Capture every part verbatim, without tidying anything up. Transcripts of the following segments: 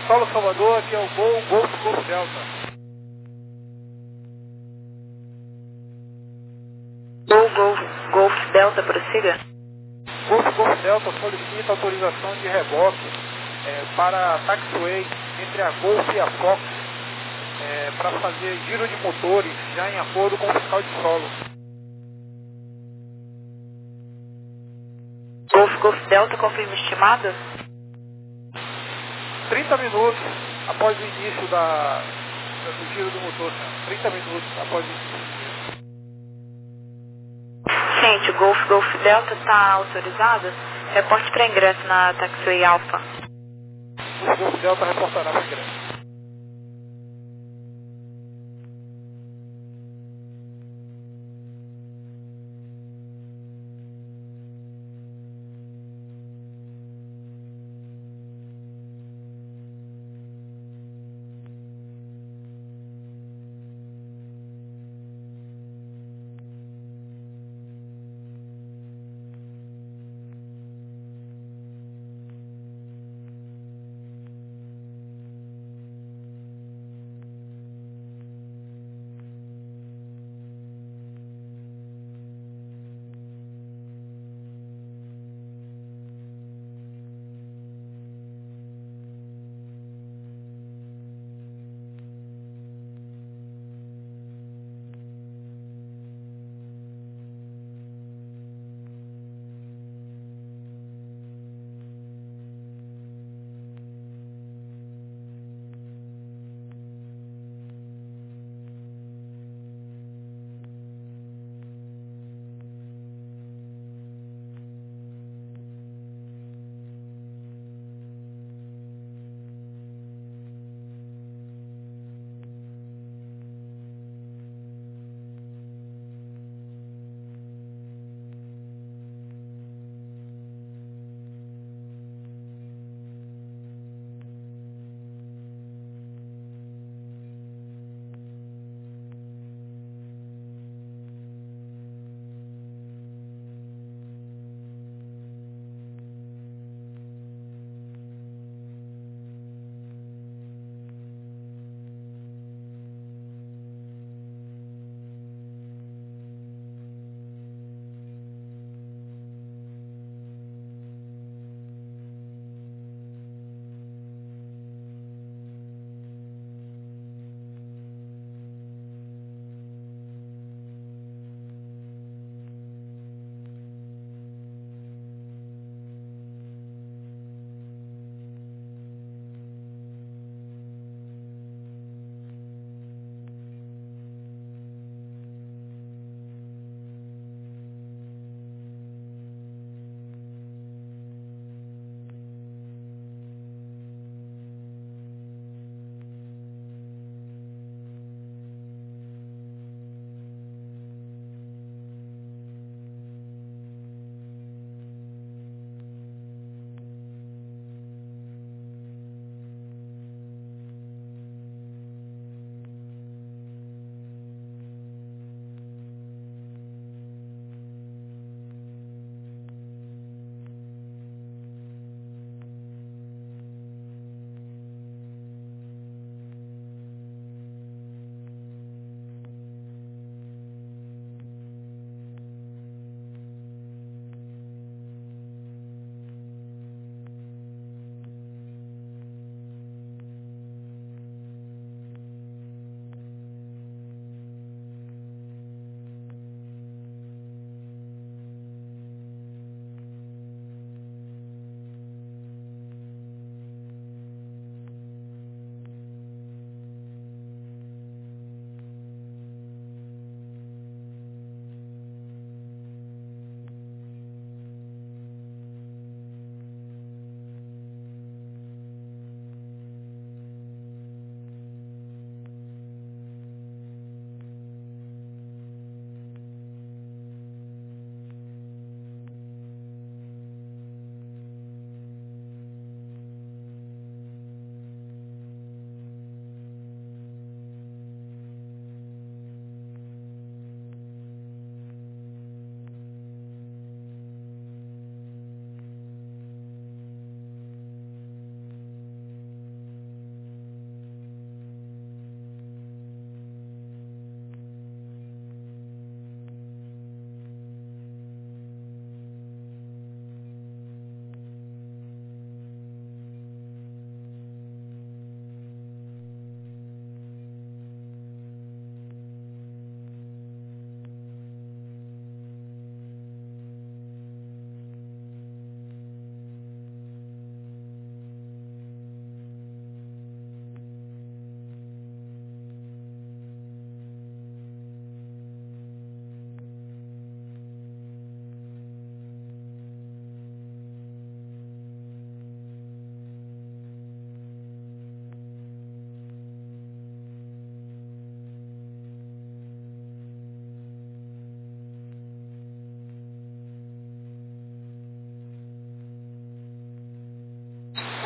Solo Salvador, aqui é o Gol, Golf, Golf Delta. Gol, Golf, Golf Delta, prossiga. Golf, Golf Delta solicita autorização de reboque é, para taxiway entre a Golf e a Fox é, para fazer giro de motores, já em acordo com o fiscal de solo. Golf, Golf Delta, confirma estimado? trinta minutos após o início da, do giro do motor, senhor. trinta minutos após o início do giro. Gente, o Golf, Golf Delta está autorizado? Reporte para ingresso na Taxiway Alpha. O Golf Delta reportará para ingresso.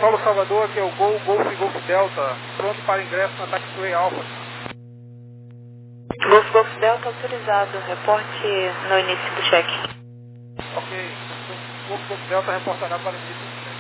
Solo Salvador, aqui é o Gol, Golf e Golf Delta, pronto para ingresso na Taxiway Alpha. Golf Golf Delta autorizado, reporte no início do cheque. Ok, Golf Golf Delta reportará para o início do cheque.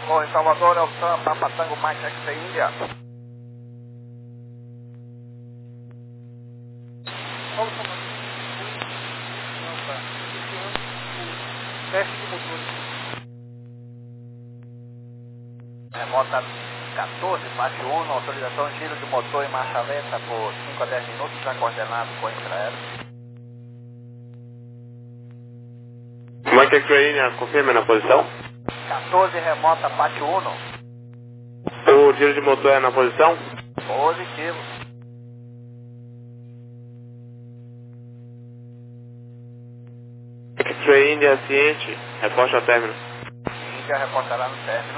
Oi, Salvador, é o Sam, Papa Tango Mike X India. Paulo Salvador, não, tá. Iniciando o teste de motores. Remota quatorze, parte um, autorização de giro de motor em marcha lenta por cinco a dez minutos, já coordenado com a Infraero. Mike X-Ray, confirma na posição. quatorze, remota, parte um. O giro de motor é na posição? Positivo. X-Ray India ciente, reporte ao término. Índia reportará no término.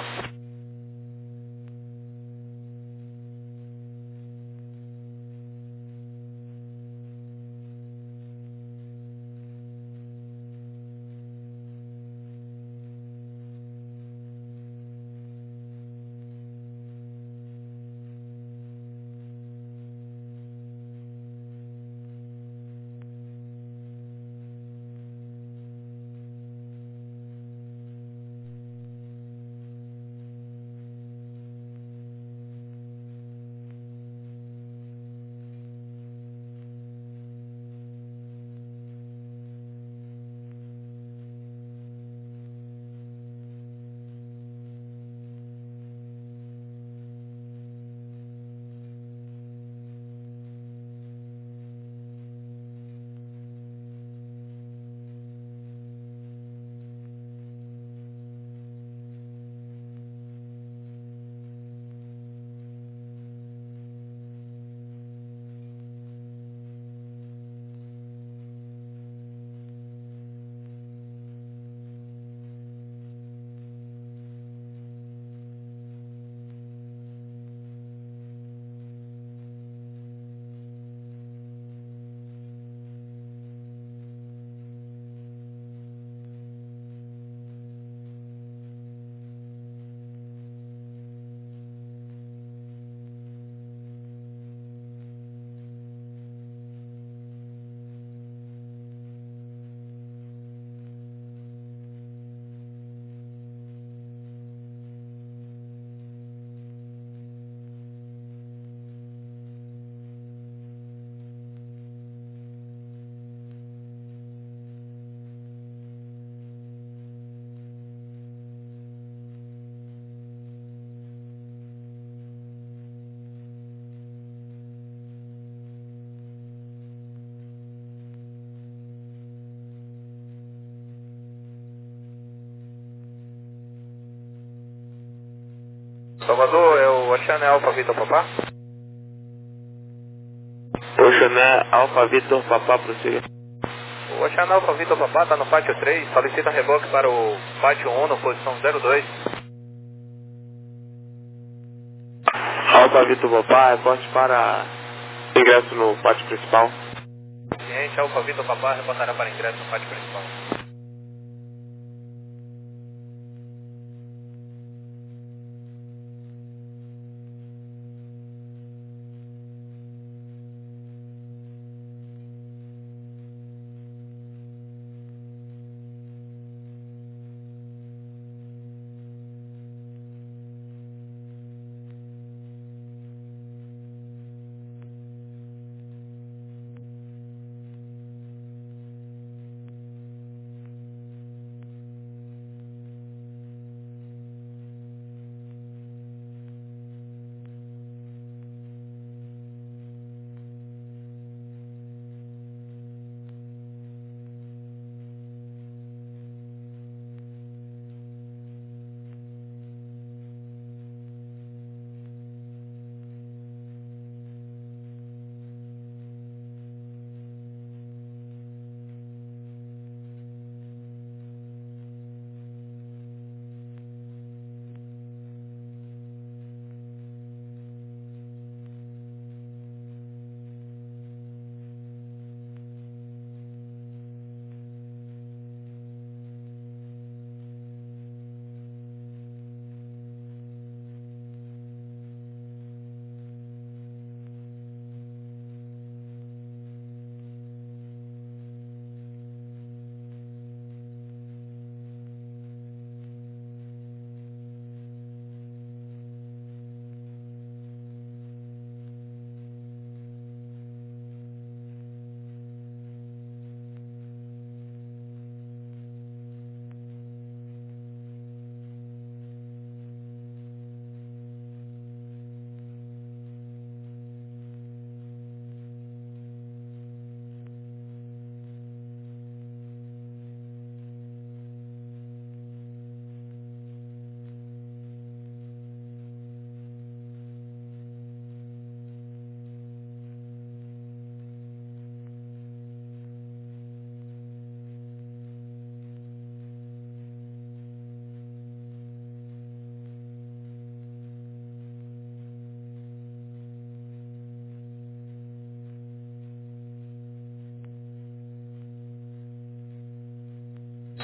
Salvador, é o Oceana Alpha Vitor Papá? Oceana Alpha Vitor Papá, prossiga. O Oceana Alpha Vitor Papá está no pátio três, solicita reboque para o pátio um, na posição zero dois. Alpha Vitor Papá, reporte para ingresso no pátio principal. Ciente, Alpha Vitor Papá reportará para ingresso no pátio principal.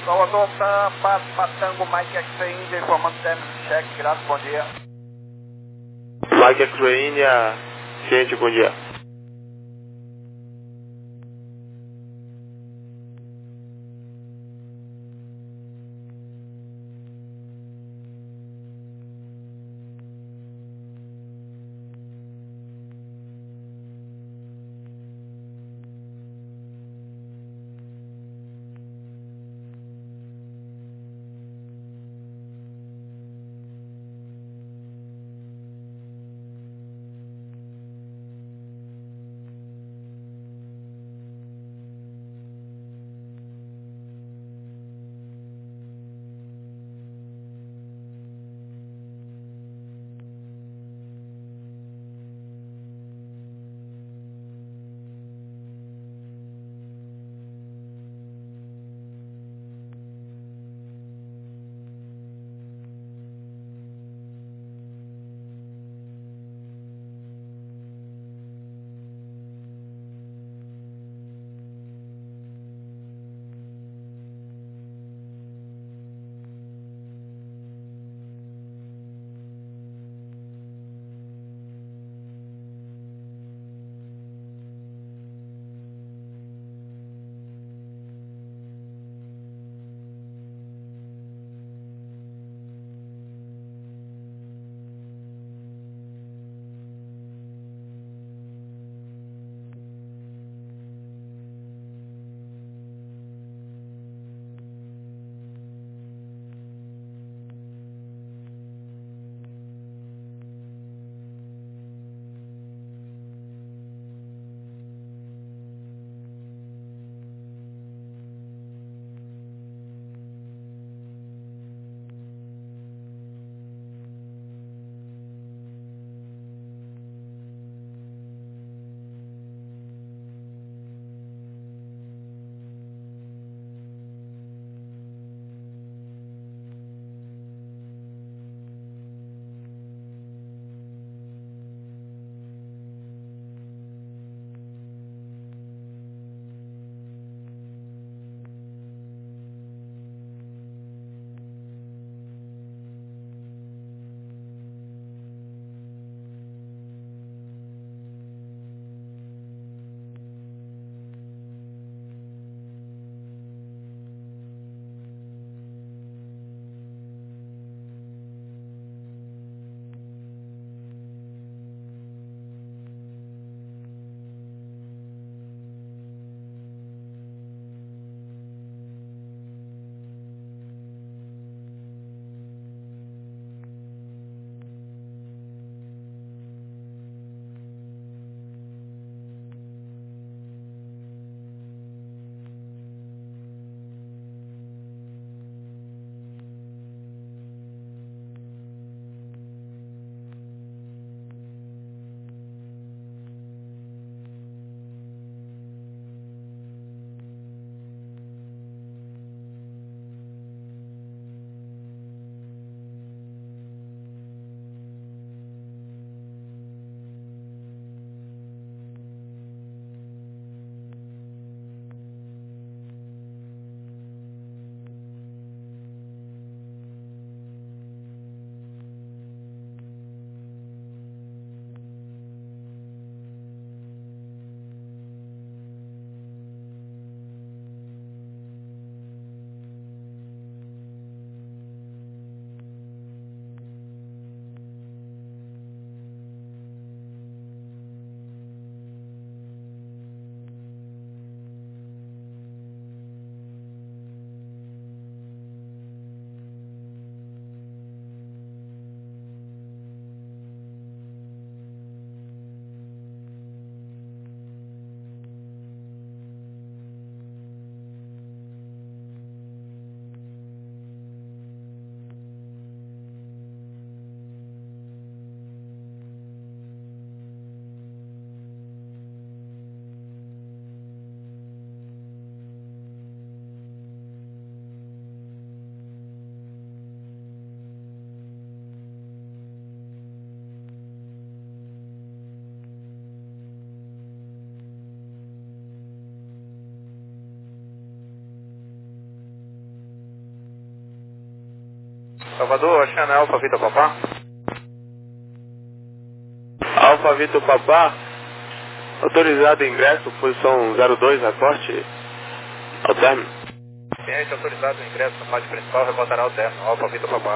Salvador, tá, Patango, Mike X-Ray India, informando término de cheque, graças, bom dia. Mike X-Ray India, ciente, bom dia. Salvador, Oceano Alfa Vitor Papá. Alfa Vitor Papá, autorizado ingresso, posição zero dois, reporte ao término. Cliente autorizado o ingresso no pátio principal, reportará ao término, Alfa Vitor Papá.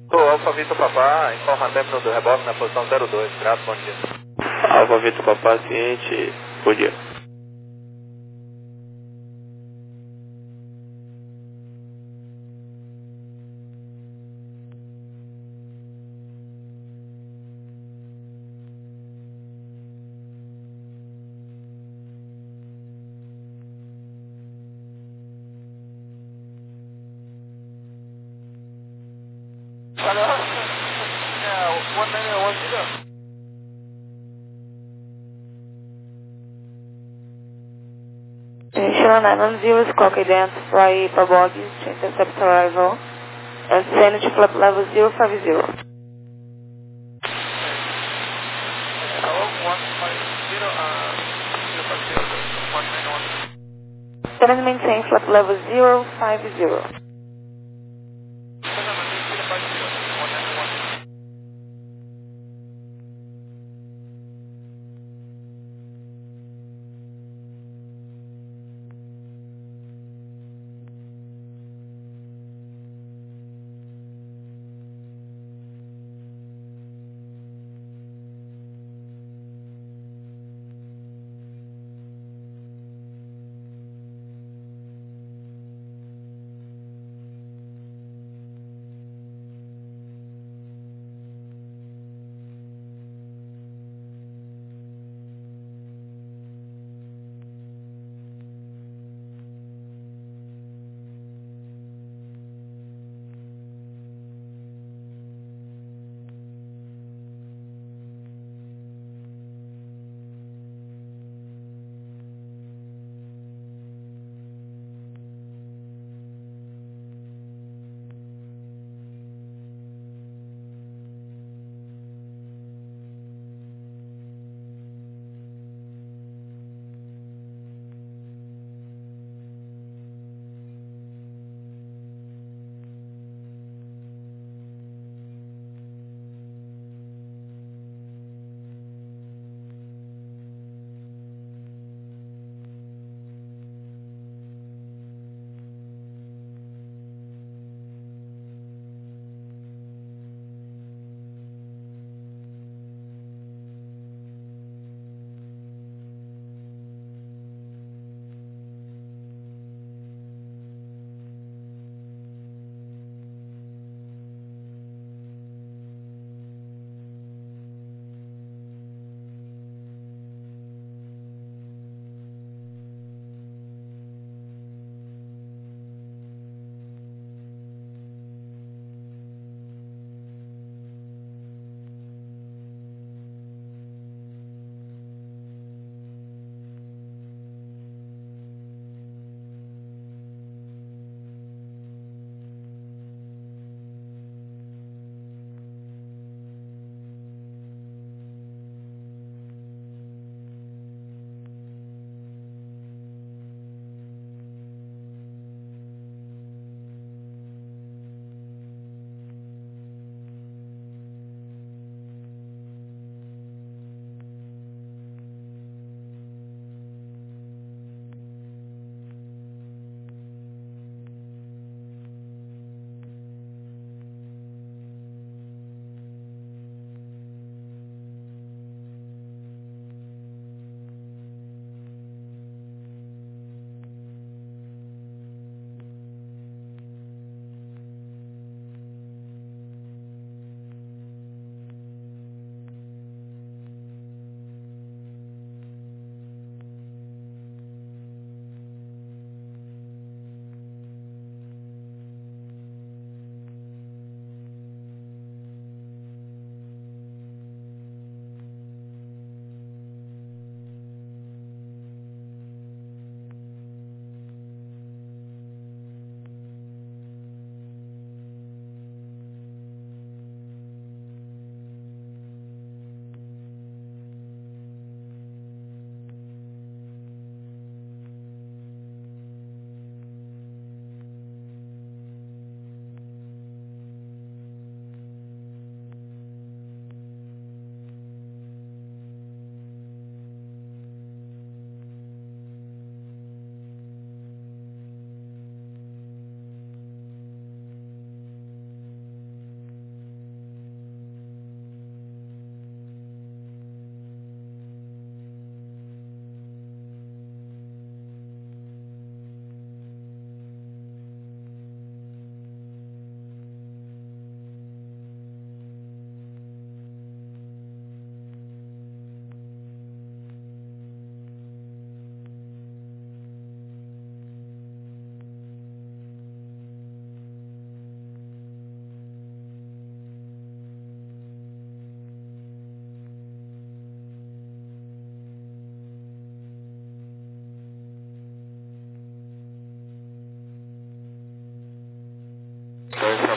Ô, Alfa Vitor Papá, informa término do reboque na posição zero dois. Grato, bom dia. Alfa Vitor Papá, ciente, bom dia. Initial nine one zero, squawk identify for bogies to intercept arrival. And send to flap level zero five zero. Send and maintain flap level zero five zero.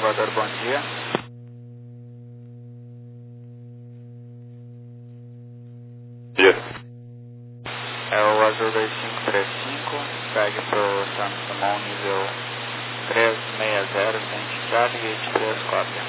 Salvador, bom dia. Dia. É o Azul dois cinco três cinco, pegue pro Santos Dumont nível três seis zero, vinte Charlie, vinte e três, cópia.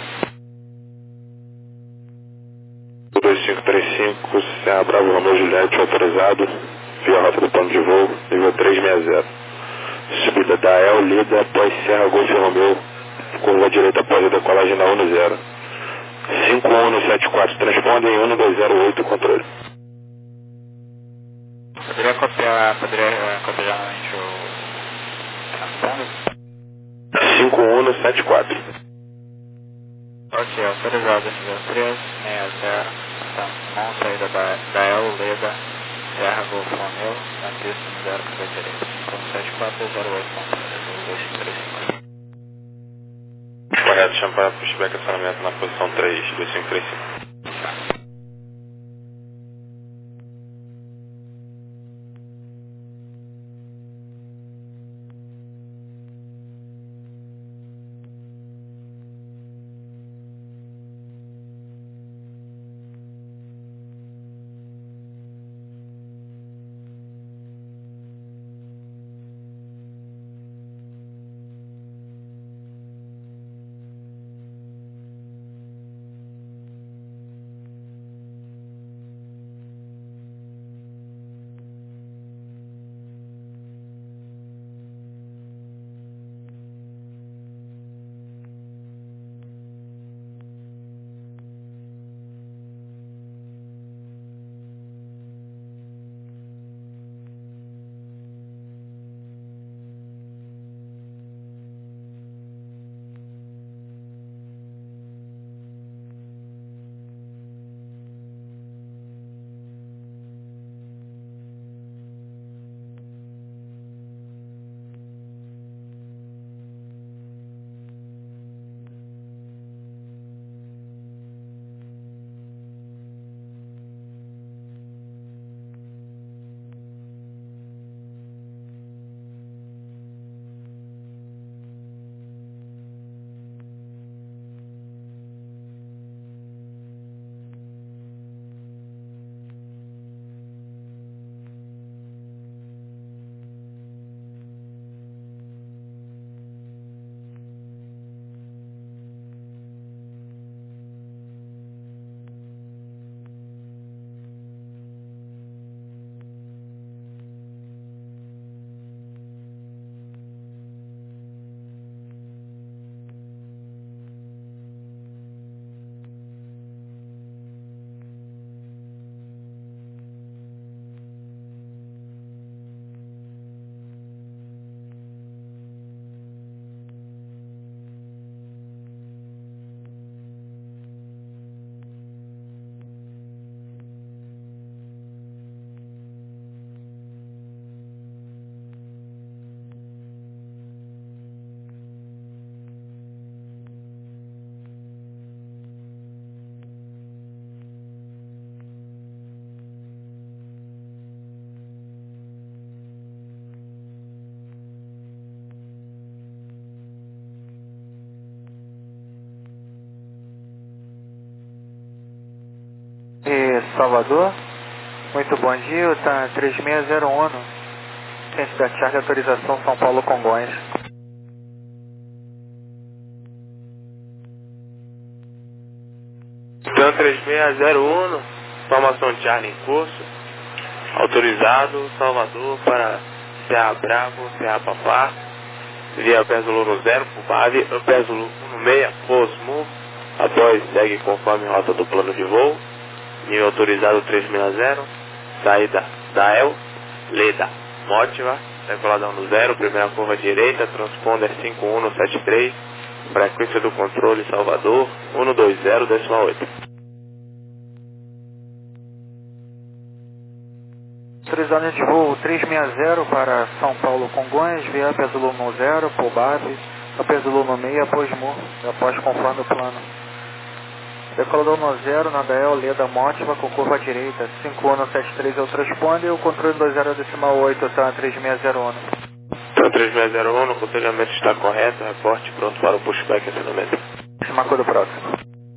dois cinco três cinco, Serra Bravo Romeu Juliette, autorizado, via rota do plano de voo, nível três seis zero. Subida da El, Lida, após Serra Golf Romeu, curva direita após a decolagem na um zero. cinco um sete quatro, transpondem um dois zero oito, controle. Poderia copiar, poderia copiar novamente o transponder? cinco um sete quatro. Ok, autorizado nível três seis zero, Santos Dumont, saída da, da El, Leda, Serra Golf Romeu, na pista no zero, curva direita, cinco um sete quatro zero oito, controle, dois cinco três cinco. Correto, chama para pushback acionamento na posição três, dois cinco três cinco. E Salvador, muito bom dia, o TAM três seis zero um, centro da charge de autorização São Paulo Congonhas. TAM três seis zero um, formação Charlie em curso, autorizado, Salvador para Serra Bravo, Serra Papá, via Pésulo no zero, Pubave, Pésulo no seis, Fosmo, após segue conforme rota do plano de voo, nível autorizado três seis zero, saída da El, Leda, Mótiva, decoladão no zero, primeira curva direita, transponder cinco um sete três, frequência do controle Salvador, um dois zero, decimal oito. Autorizado de voo três seis zero para São Paulo Congonhas, via Pésulo no zero, Pubave, Pésulo no meio, após Mo, após conforme o plano. Decolador no zero, na D L, Leda Mótiva, com curva direita, cinco um sete três é o transponder, o controle dois zero decimal oito, TAM três seis zero um. TAM três seis zero um, o conselhamento está correto, reporte pronto para o pushback e acionamento. próximo, acordo próximo.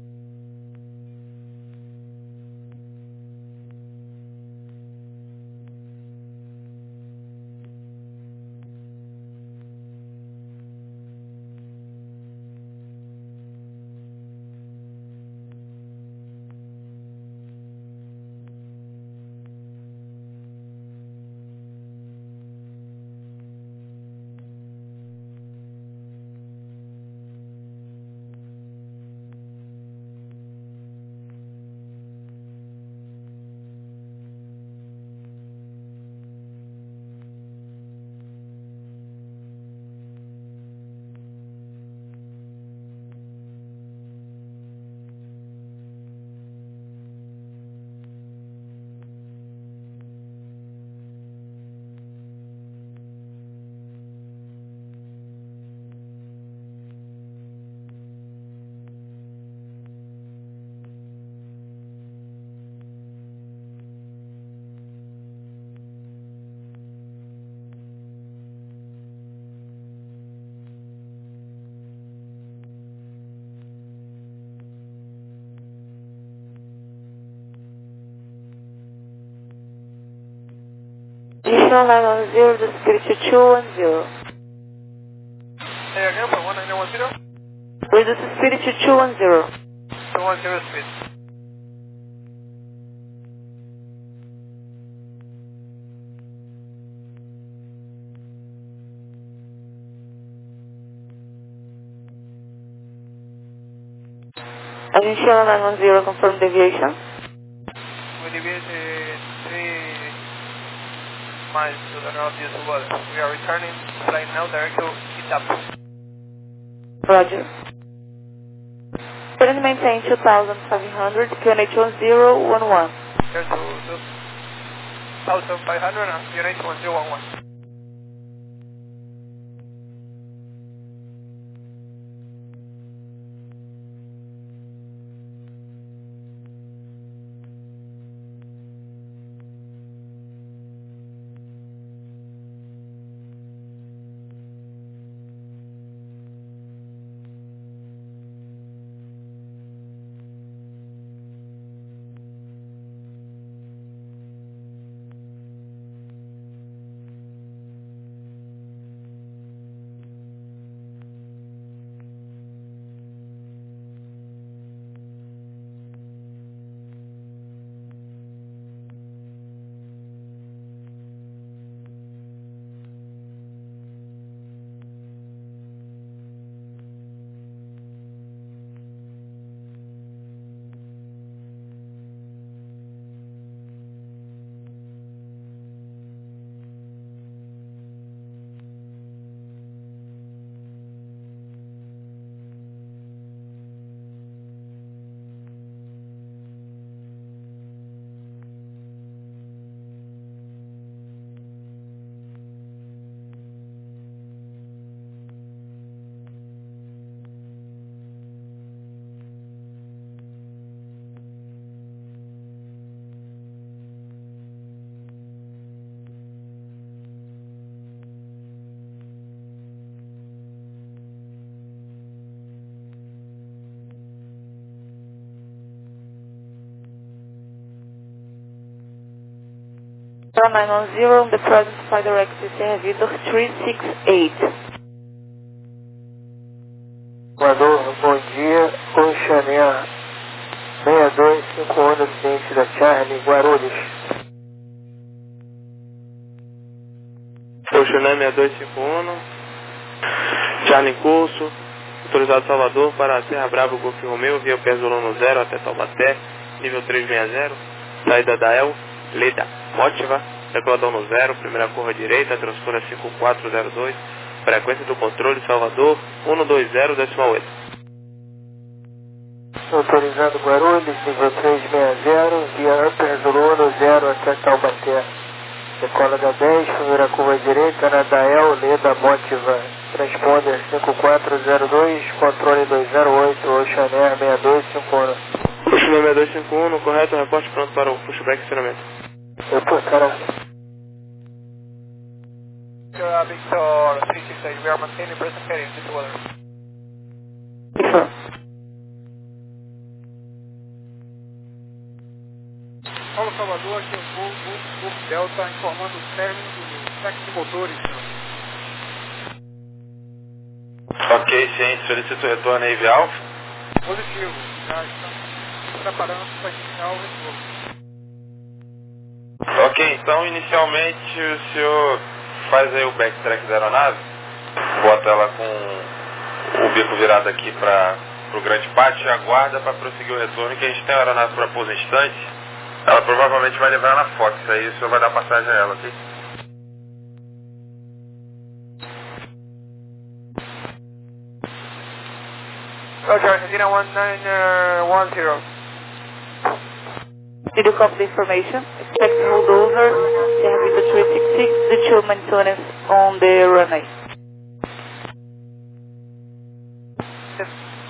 Additional nine one zero, the Spirit to two one zero. Hey, again for one nine one zero? With the Spirit to two one zero. two one zero speed. Additional nine one zero, confirm deviation. We deviate uh, three miles to the northeast of water. We are returning, flying now direct to Itap. Roger. Currently maintain two thousand five hundred, Q N H one zero one one. Here to two thousand five hundred and Q N H one zero one one. nine one zero, the present flight direct system Vitor three six eight. Voador, bom dia. Oceaneer seis dois cinco um, acidente da Charlie, Guarulhos. Oceaneer seis dois cinco um, Charlie em curso, autorizado Salvador para Serra Brava, Golf Romeu, via Pesolano zero até Taubaté, nível trezentos e sessenta, saída da El, Leda, Motiva, regulador no zero, primeira curva direita, transfora cinco quatro zero dois, frequência do controle Salvador cento e vinte, decimal oito. Autorizado Guarulhos, nível trezentos e sessenta, via Pesolano zero até Taubaté. Decola da dez, primeira curva direita, na Dael, Leda, Motiva, transponder cinco quatro zero dois, controle dois zero oito, Oceaneer seis dois cinco um. Oceaneer seis dois cinco um, correto, reporte pronto para o pushback e estacionamento. Eu tô, cara. Victor three six eight, we are maintaining present heading to weather. término do cheque de motores, senhor. Ok, ciente. Solicito o retorno aí, Alfa. Positivo. Já estamos preparando para iniciar o retorno. Ok, então inicialmente o senhor faz aí o backtrack da aeronave, bota ela com o bico virado aqui para o grande pátio e aguarda para prosseguir o retorno, que a gente tem a aeronave para pouso em instante. Ela provavelmente vai levar na Fox, aí o senhor vai dar passagem a ela, ok? Roger, Argentina one nine one zero. Did you copy the information? Expect holdover, service the three six six, the two maintenance on the runway. Yes.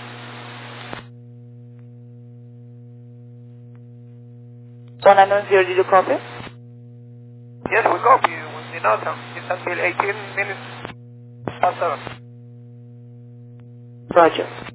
one nine one zero, did you copy? Yes, we copy you. We did not come. It's until eighteen minutes past seven. Roger.